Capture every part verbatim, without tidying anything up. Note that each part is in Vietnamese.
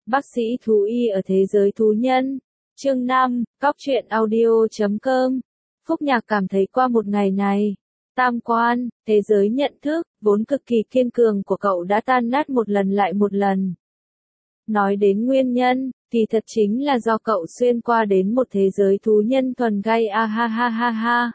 Bác sĩ thú y ở thế giới thú nhân. Chương năm, Cóc truyện audio chấm com. Phúc Nhạc cảm thấy qua một ngày này, tam quan, thế giới nhận thức, vốn cực kỳ kiên cường của cậu đã tan nát một lần lại một lần. Nói đến nguyên nhân, thì thật chính là do cậu xuyên qua đến một thế giới thú nhân thuần gay a ha ha ha ha.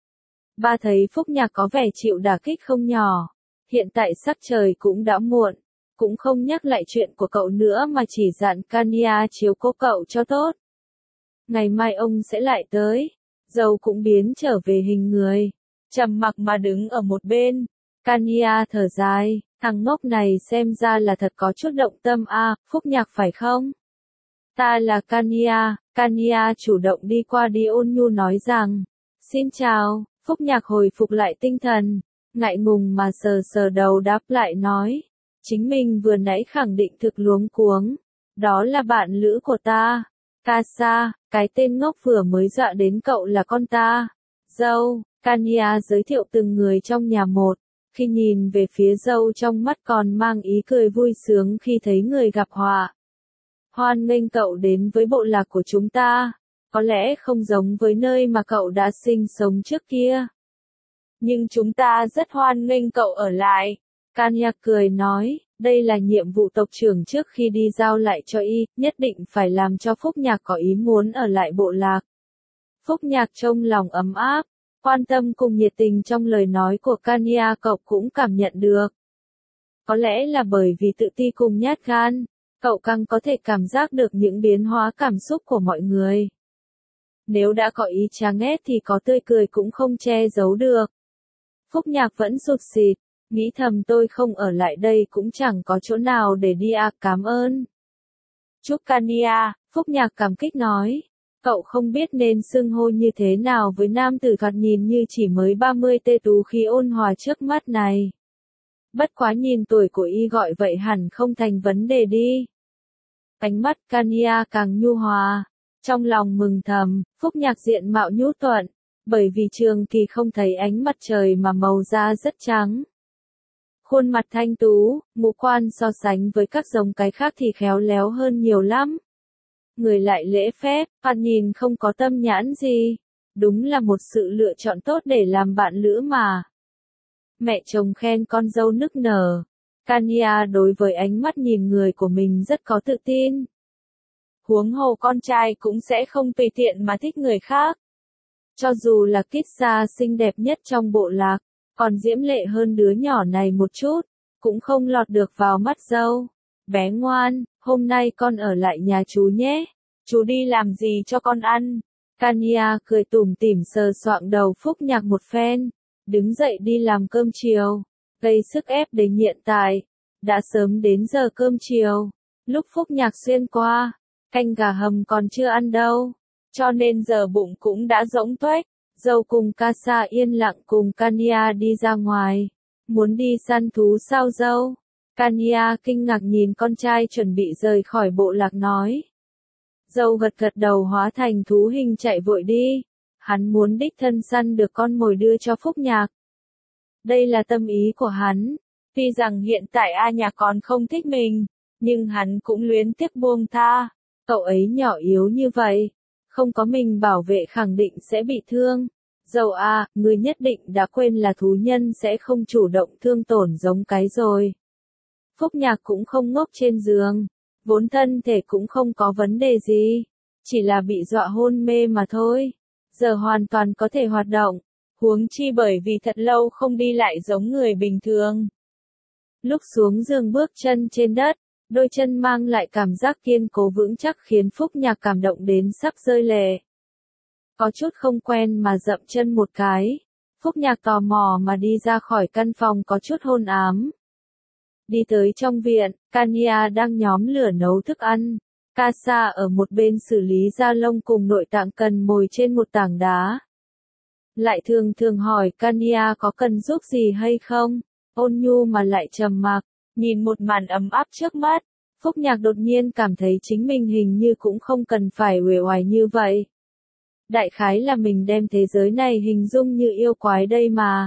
Ba thấy Phúc Nhạc có vẻ chịu đả kích không nhỏ. Hiện tại sắc trời cũng đã muộn, cũng không nhắc lại chuyện của cậu nữa mà chỉ dặn Kania chiếu cố cậu cho tốt. Ngày mai ông sẽ lại tới. Dâu cũng biến trở về hình người, trầm mặc mà đứng ở một bên. Kania thở dài, thằng ngốc này xem ra là thật có chút động tâm a, à, Phúc Nhạc phải không? Ta là Kania. Kania chủ động đi qua đi ôn nhu nói rằng, xin chào. Phúc Nhạc hồi phục lại tinh thần, ngại ngùng mà sờ sờ đầu đáp lại nói, chính mình vừa nãy khẳng định thực luống cuống, đó là bạn lữ của ta, Kasa, cái tên ngốc vừa mới dọa đến cậu là con ta. Dâu, Kania giới thiệu từng người trong nhà một, khi nhìn về phía dâu trong mắt còn mang ý cười vui sướng khi thấy người gặp họa. Hoan nghênh cậu đến với bộ lạc của chúng ta. Có lẽ không giống với nơi mà cậu đã sinh sống trước kia. Nhưng chúng ta rất hoan nghênh cậu ở lại. Kania cười nói, đây là nhiệm vụ tộc trưởng trước khi đi giao lại cho y, nhất định phải làm cho Phúc Nhạc có ý muốn ở lại bộ lạc. Phúc Nhạc trong lòng ấm áp, quan tâm cùng nhiệt tình trong lời nói của Kania cậu cũng cảm nhận được. Có lẽ là bởi vì tự ti cùng nhát gan, cậu càng có thể cảm giác được những biến hóa cảm xúc của mọi người. Nếu đã có ý chán ghét thì có tươi cười cũng không che giấu được. Phúc Nhạc vẫn sụt sịt, nghĩ thầm tôi không ở lại đây cũng chẳng có chỗ nào để đi à, cảm ơn. Chúc Kania, Phúc Nhạc cảm kích nói, cậu không biết nên xưng hô như thế nào với nam tử thoạt nhìn như chỉ mới ba mươi tê tú khí ôn hòa trước mắt này. Bất quá nhìn tuổi của y gọi vậy hẳn không thành vấn đề đi. Ánh mắt Kania càng nhu hòa. Trong lòng mừng thầm, Phúc Nhạc diện mạo nhu thuận, bởi vì trường kỳ không thấy ánh mặt trời mà màu da rất trắng. Khuôn mặt thanh tú, ngũ quan so sánh với các giống cái khác thì khéo léo hơn nhiều lắm. Người lại lễ phép, thoạt nhìn không có tâm nhãn gì. Đúng là một sự lựa chọn tốt để làm bạn lữ mà. Mẹ chồng khen con dâu nức nở. Kania đối với ánh mắt nhìn người của mình rất có tự tin. Huống hồ con trai cũng sẽ không tùy tiện mà thích người khác. Cho dù là Kitsa xinh đẹp nhất trong bộ lạc, còn diễm lệ hơn đứa nhỏ này một chút, cũng không lọt được vào mắt dâu. Bé ngoan, hôm nay con ở lại nhà chú nhé. Chú đi làm gì cho con ăn? Kania cười tủm tỉm sờ soạng đầu Phúc Nhạc một phen, đứng dậy đi làm cơm chiều, gây sức ép đến hiện tại. Đã sớm đến giờ cơm chiều, lúc Phúc Nhạc xuyên qua. Canh gà hầm còn chưa ăn đâu, cho nên giờ bụng cũng đã rỗng tuếch. Dâu cùng Kasa yên lặng cùng Kania đi ra ngoài. Muốn đi săn thú sao dâu? Kania kinh ngạc nhìn con trai chuẩn bị rời khỏi bộ lạc nói. Dâu gật gật đầu hóa thành thú hình chạy vội đi. Hắn muốn đích thân săn được con mồi đưa cho Phúc Nhạc. Đây là tâm ý của hắn. Tuy rằng hiện tại A Nhạc còn không thích mình, nhưng hắn cũng luyến tiếc buông tha. Cậu ấy nhỏ yếu như vậy, không có mình bảo vệ khẳng định sẽ bị thương. Dâu à, người nhất định đã quên là thú nhân sẽ không chủ động thương tổn giống cái rồi. Phúc Nhạc cũng không ngốc trên giường, vốn thân thể cũng không có vấn đề gì, chỉ là bị dọa hôn mê mà thôi. Giờ hoàn toàn có thể hoạt động, huống chi bởi vì thật lâu không đi lại giống người bình thường. Lúc xuống giường bước chân trên đất, đôi chân mang lại cảm giác kiên cố vững chắc khiến Phúc Nhạc cảm động đến sắp rơi lệ. Có chút không quen mà dậm chân một cái. Phúc Nhạc tò mò mà đi ra khỏi căn phòng có chút hôn ám. Đi tới trong viện, Kania đang nhóm lửa nấu thức ăn. Kasa ở một bên xử lý da lông cùng nội tạng cần mồi trên một tảng đá. Lại thường thường hỏi Kania có cần giúp gì hay không, ôn nhu mà lại trầm mặc. Nhìn một màn ấm áp trước mắt, Phúc Nhạc đột nhiên cảm thấy chính mình hình như cũng không cần phải uể oải như vậy. Đại khái là mình đem thế giới này hình dung như yêu quái đây mà.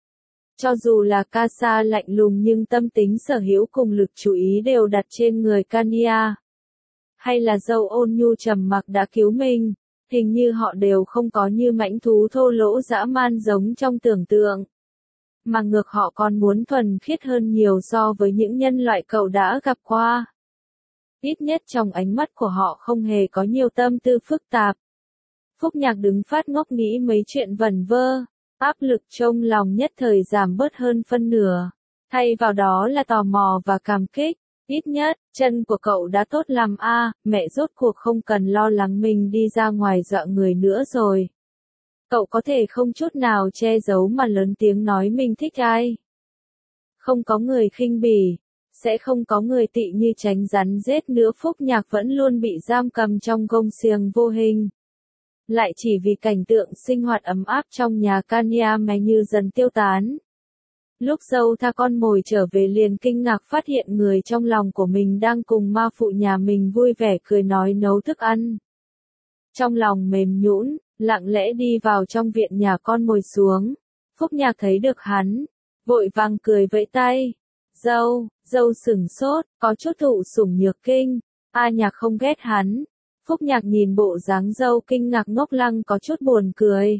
Cho dù là Kasa lạnh lùng nhưng tâm tính sở hữu cùng lực chú ý đều đặt trên người Kania. hay là dâu ôn nhu trầm mặc đã cứu mình, hình như họ đều không có như mãnh thú thô lỗ dã man giống trong tưởng tượng. Mà ngược họ còn muốn thuần khiết hơn nhiều so với những nhân loại cậu đã gặp qua. Ít nhất trong ánh mắt của họ không hề có nhiều tâm tư phức tạp. Phúc Nhạc đứng phát ngốc nghĩ mấy chuyện vẩn vơ, áp lực trong lòng nhất thời giảm bớt hơn phân nửa. Thay vào đó là tò mò và cảm kích. Ít nhất, chân của cậu đã tốt lắm a, mẹ rốt cuộc không cần lo lắng mình đi ra ngoài dọa người nữa rồi. Cậu có thể không chút nào che giấu mà lớn tiếng nói mình thích ai. Không có người khinh bỉ, sẽ không có người tị như tránh rắn rết nữa. Phúc Nhạc vẫn luôn bị giam cầm trong gông xiềng vô hình. Lại chỉ vì cảnh tượng sinh hoạt ấm áp trong nhà Kanya mà như dần tiêu tán. Lúc dâu tha con mồi trở về liền kinh ngạc phát hiện người trong lòng của mình đang cùng ma phụ nhà mình vui vẻ cười nói nấu thức ăn. Trong lòng mềm nhũn, lặng lẽ đi vào trong viện nhà con mồi xuống. Phúc Nhạc thấy được hắn, vội vàng cười vẫy tay. Dâu, dâu sửng sốt, có chút thụ sủng nhược kinh. A Nhạc không ghét hắn. Phúc Nhạc nhìn bộ dáng dâu kinh ngạc ngốc lăng có chút buồn cười.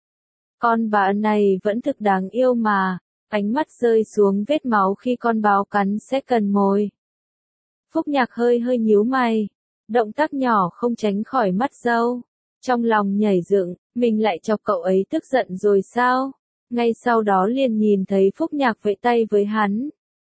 Con bà này vẫn thực đáng yêu mà. Ánh mắt rơi xuống vết máu khi con báo cắn sẽ cần mồi. Phúc Nhạc hơi hơi nhíu mày. Động tác nhỏ không tránh khỏi mắt dâu. Trong lòng nhảy dựng, mình lại chọc cậu ấy tức giận rồi sao? Ngay sau đó liền nhìn thấy Phúc Nhạc vẫy tay với hắn.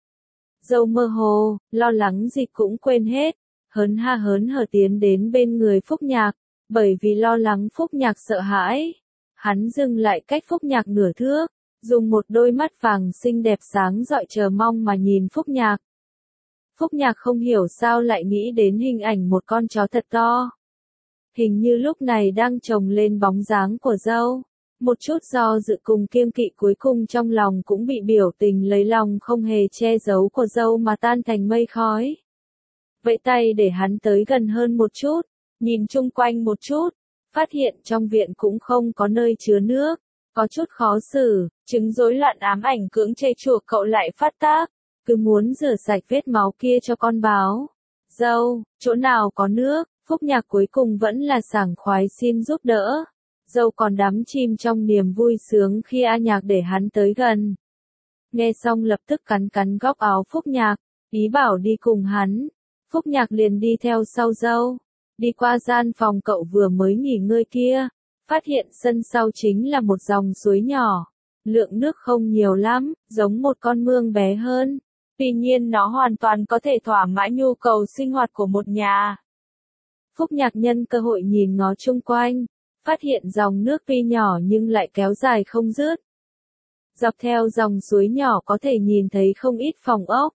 Dâu mơ hồ, lo lắng gì cũng quên hết. Hớn ha hớn hở tiến đến bên người Phúc Nhạc. Bởi vì lo lắng Phúc Nhạc sợ hãi. Hắn dừng lại cách Phúc Nhạc nửa thước. Dùng một đôi mắt vàng xinh đẹp sáng rọi chờ mong mà nhìn Phúc Nhạc. Phúc Nhạc không hiểu sao lại nghĩ đến hình ảnh một con chó thật to. Hình như lúc này đang chồng lên bóng dáng của dâu. Một chút do dự cùng kiêng kỵ cuối cùng trong lòng cũng bị biểu tình lấy lòng không hề che giấu của dâu mà tan thành mây khói. Vẫy tay để hắn tới gần hơn một chút, nhìn chung quanh một chút, phát hiện trong viện cũng không có nơi chứa nước. Có chút khó xử, chứng rối loạn ám ảnh cưỡng chế chuộc cậu lại phát tác, cứ muốn rửa sạch vết máu kia cho con báo. Dâu, chỗ nào có nước, Phúc Nhạc cuối cùng vẫn là sảng khoái xin giúp đỡ. Dâu còn đắm chìm trong niềm vui sướng khi A Nhạc để hắn tới gần. Nghe xong lập tức cắn cắn góc áo Phúc Nhạc, ý bảo đi cùng hắn. Phúc Nhạc liền đi theo sau dâu, đi qua gian phòng cậu vừa mới nghỉ ngơi kia. Phát hiện sân sau chính là một dòng suối nhỏ. Lượng nước không nhiều lắm, giống một con mương bé hơn. Tuy nhiên nó hoàn toàn có thể thỏa mãn nhu cầu sinh hoạt của một nhà. Phúc Nhạc nhân cơ hội nhìn ngó chung quanh. Phát hiện dòng nước tuy nhỏ nhưng lại kéo dài không dứt. Dọc theo dòng suối nhỏ có thể nhìn thấy không ít phòng ốc.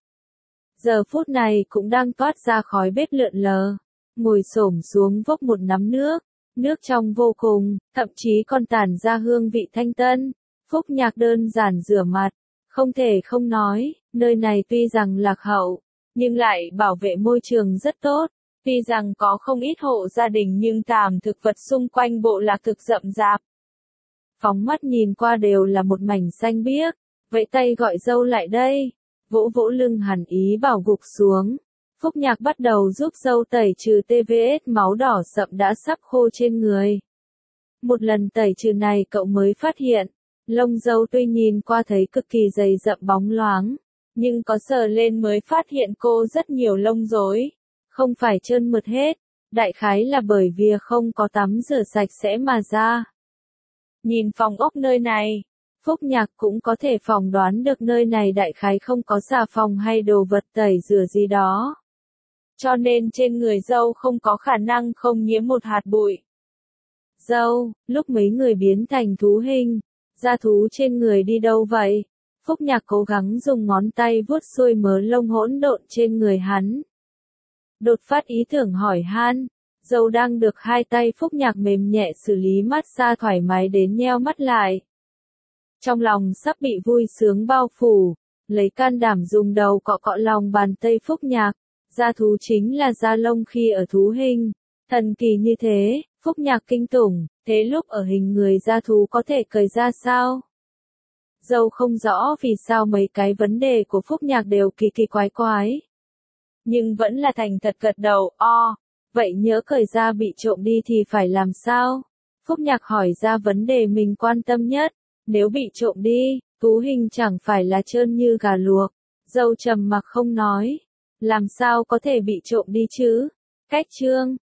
Giờ phút này cũng đang toát ra khói bếp lượn lờ. Ngồi xổm xuống vốc một nắm nước. Nước trong vô cùng, thậm chí còn tản ra hương vị thanh tân. Phúc Nhạc đơn giản rửa mặt, không thể không nói, nơi này tuy rằng lạc hậu, nhưng lại bảo vệ môi trường rất tốt. Tuy rằng có không ít hộ gia đình nhưng thảm thực vật xung quanh bộ lạc thực rậm rạp. Phóng mắt nhìn qua đều là một mảnh xanh biếc, vẫy tay gọi dâu lại đây, vỗ vỗ lưng hẳn ý bảo gục xuống. Phúc Nhạc bắt đầu giúp dâu tẩy trừ tê vê ét máu đỏ sậm đã sắp khô trên người. Một lần tẩy trừ này cậu mới phát hiện, lông dâu tuy nhìn qua thấy cực kỳ dày rậm bóng loáng, nhưng có sờ lên mới phát hiện cô rất nhiều lông rối, không phải trơn mượt hết, đại khái là bởi vì không có tắm rửa sạch sẽ mà ra. Nhìn phòng ốc nơi này, Phúc Nhạc cũng có thể phỏng đoán được nơi này đại khái không có xà phòng hay đồ vật tẩy rửa gì đó. Cho nên trên người dâu không có khả năng không nhiễm một hạt bụi. Dâu, lúc mấy người biến thành thú hình, da thú trên người đi đâu vậy? Phúc Nhạc cố gắng dùng ngón tay vuốt xuôi mớ lông hỗn độn trên người hắn. Đột phát ý tưởng hỏi han, dâu đang được hai tay Phúc Nhạc mềm nhẹ xử lý massage thoải mái đến nheo mắt lại. Trong lòng sắp bị vui sướng bao phủ, lấy can đảm dùng đầu cọ cọ lòng bàn tay Phúc Nhạc. Da thú chính là da lông khi ở thú hình. Thần kỳ như thế, Phúc Nhạc kinh tủng, thế lúc ở hình người da thú có thể cởi ra sao? Dâu không rõ vì sao mấy cái vấn đề của Phúc Nhạc đều kỳ kỳ quái quái. Nhưng vẫn là thành thật gật đầu, o, Vậy nhỡ cởi ra bị trộm đi thì phải làm sao? Phúc Nhạc hỏi ra vấn đề mình quan tâm nhất. Nếu bị trộm đi, Tú Hình chẳng phải là trơn như gà luộc. Dâu trầm mặc không nói. Làm sao có thể bị trộm đi chứ? Cách trương,